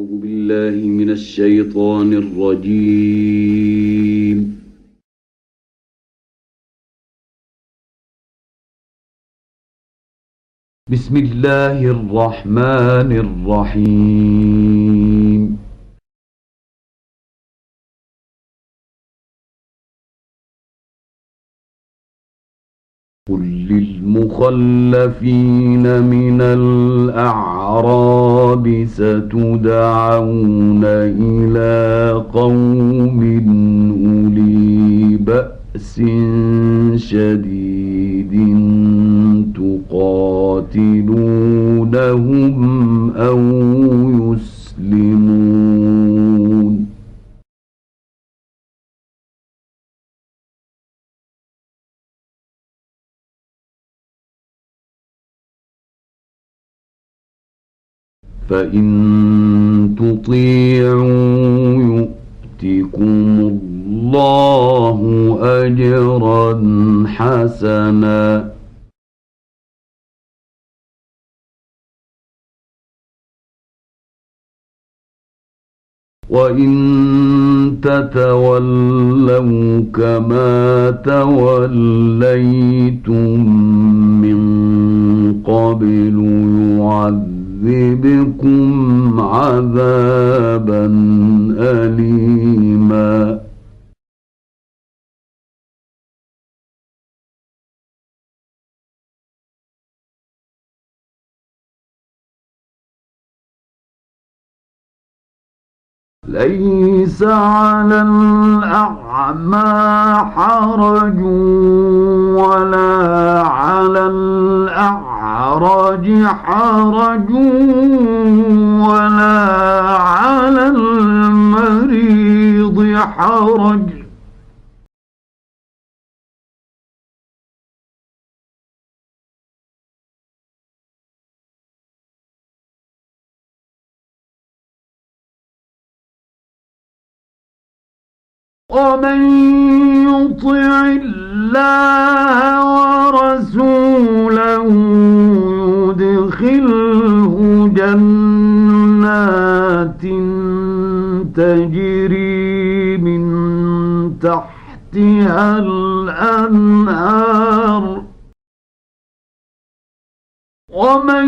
أعوذ بالله من الشيطان الرجيم. بسم الله الرحمن الرحيم. قل للمخلفين من الأعراب ستدعون إلى قوم أولي بأس شديد تقاتلونهم أو يسلمون. فإن تطيعوا يؤتكم الله أجرا حسنا وإن تتولوا كما توليتم من قبل يعذبكم عذابا أليما. ليس على الأعمى حرج ولا على الأعرج حرج ولا على المريض حرج ومن يطع الله ورسوله يدخله جنات تجري من تحتها الأنهار ومن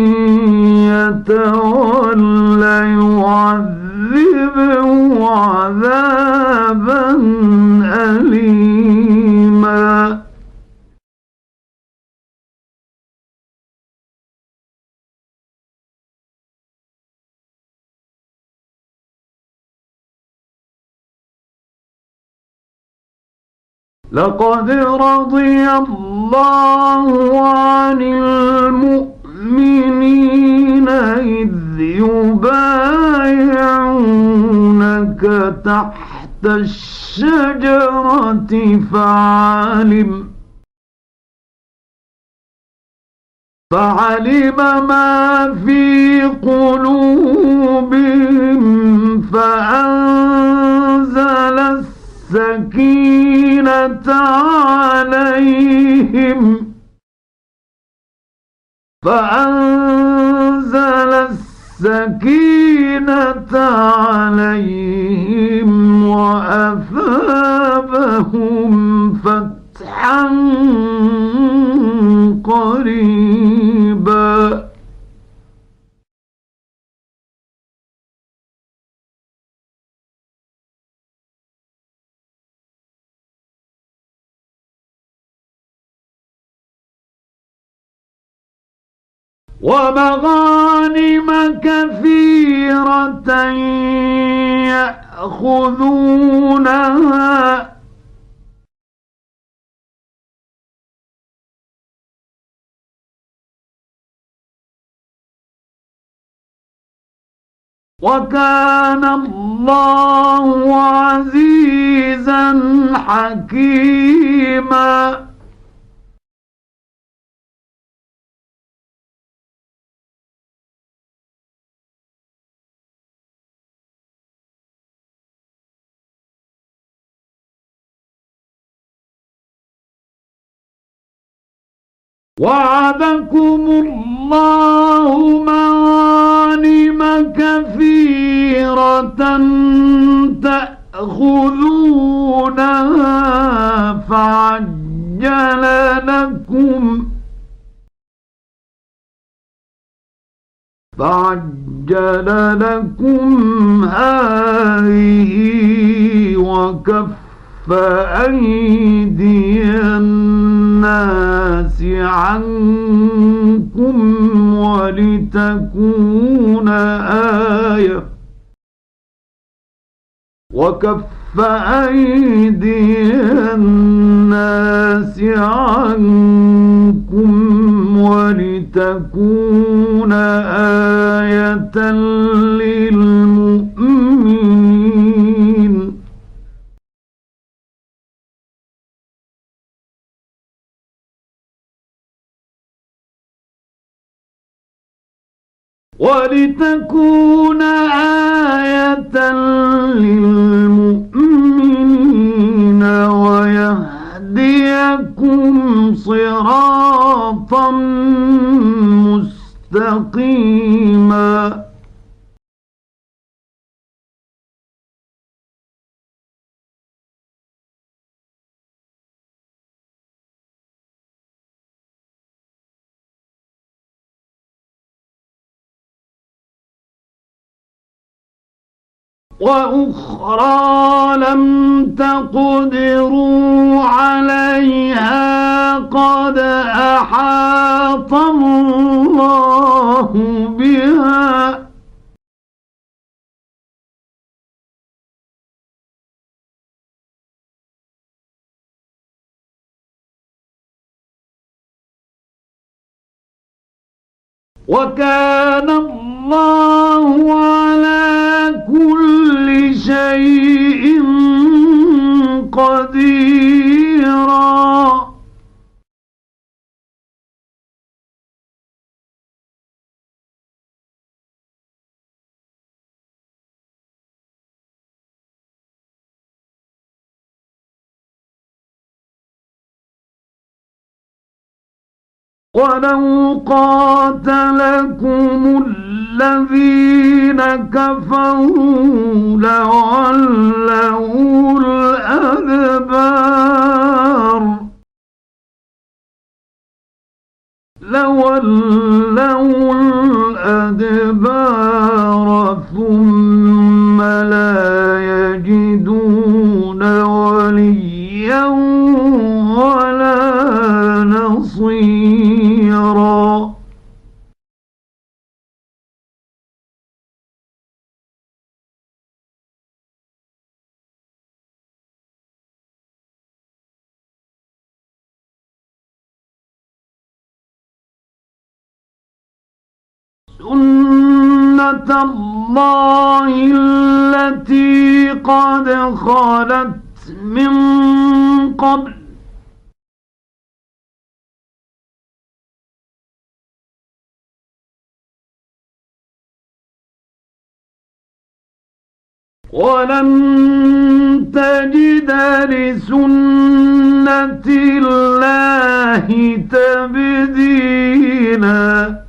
يتول يعذبه عذابا أليما. لقد رضي الله عن المؤمنين إذ يبايعونك تحت الشجرة فعلم ما في قلوبهم فأنزل السكينة عليهم وأثابهم فتحا قريبا. ومغانم كثيرة يأخذونها وكان الله عزيزا حكيما. وعدكم الله مغانم كثيرة تأخذونها فعجل لكم هذه وكف أيدي الناس عنكم ولتكون آية للمؤمنين ويهديكم صراطا مستقيما وأخرى لم تقدروا عليها قد أحاط الله بها وكان الله على كل شيء قديرا ولو قاتلكم الذين كفروا لولوا الأدبار ثم لا يجدون وليا ولا نصيرا سنة الله التي قد خلت من قبل ولن تجد لسنة الله تبديلا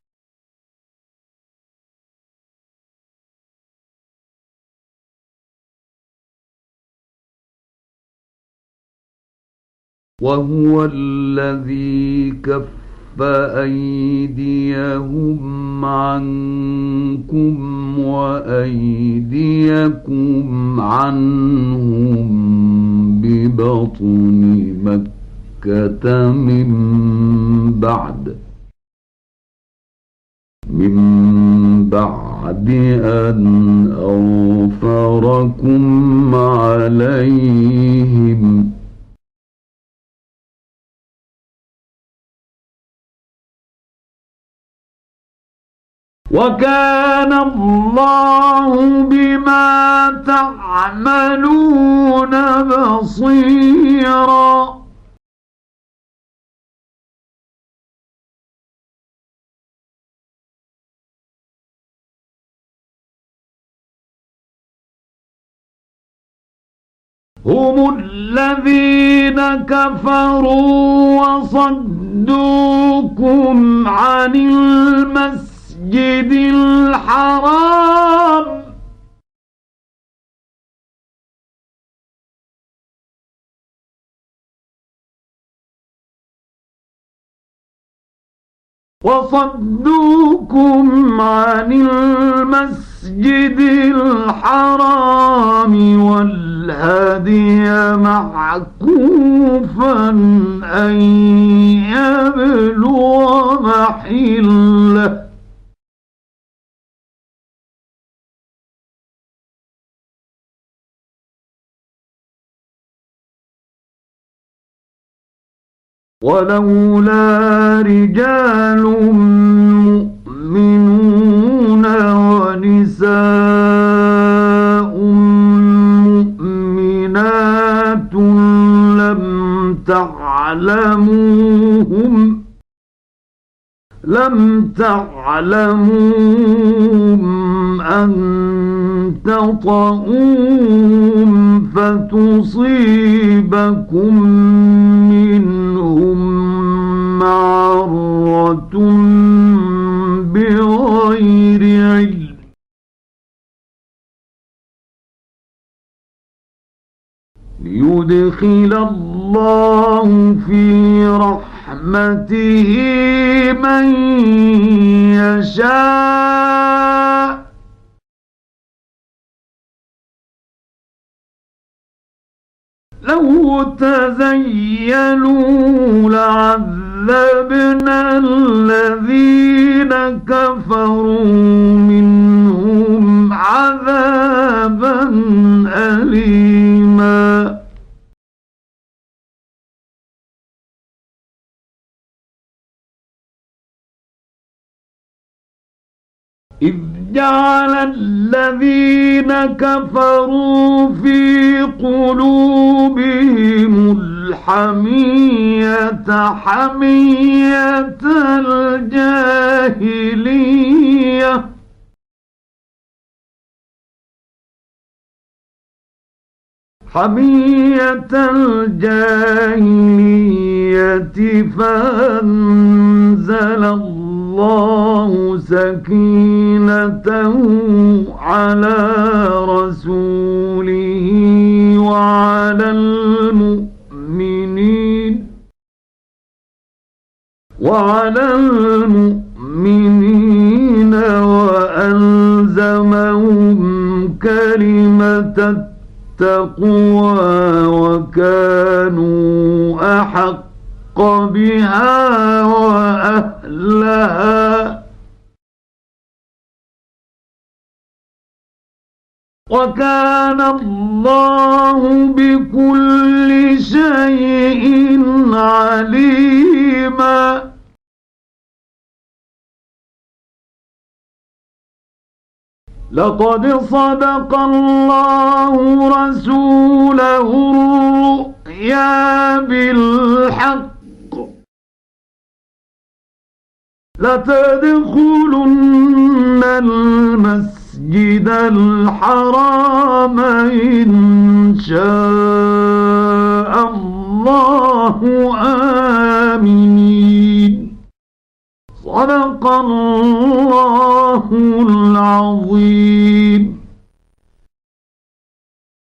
وهو الذي كف أيديهم عنكم وأيديكم عنهم ببطن مكة من بعد أن أظفركم عليهم وكان الله بما تعملون بصيرا هم الذين كفروا وصدوكم عن المسجد المسجد الحرام وصدوكم عن المسجد الحرام والهدي معكوفا أن يبلغ محله ولولا رجال مؤمنون ونساء مؤمنات لم تعلموهم أن تطؤوهم فتصيبكم منهم معرة بغير علم ليدخل الله في رحمته من يشاء لو تزيلوا لعذبنا الذين كفروا منهم عذابا أليما إذ جعل الذين كفروا في قلوبهم الحمية حمية الجاهلية فأنزل الله سكينته على رسوله وعلى المؤمنين وألزمهم كلمة التقوى وكانوا أحق بها وأهلها وكان الله بكل شيء عليما لقد صدق الله رسوله الرؤيا بالحق لتدخلن المسجد الحرام إن شاء الله آمنين صدق الله العظيم.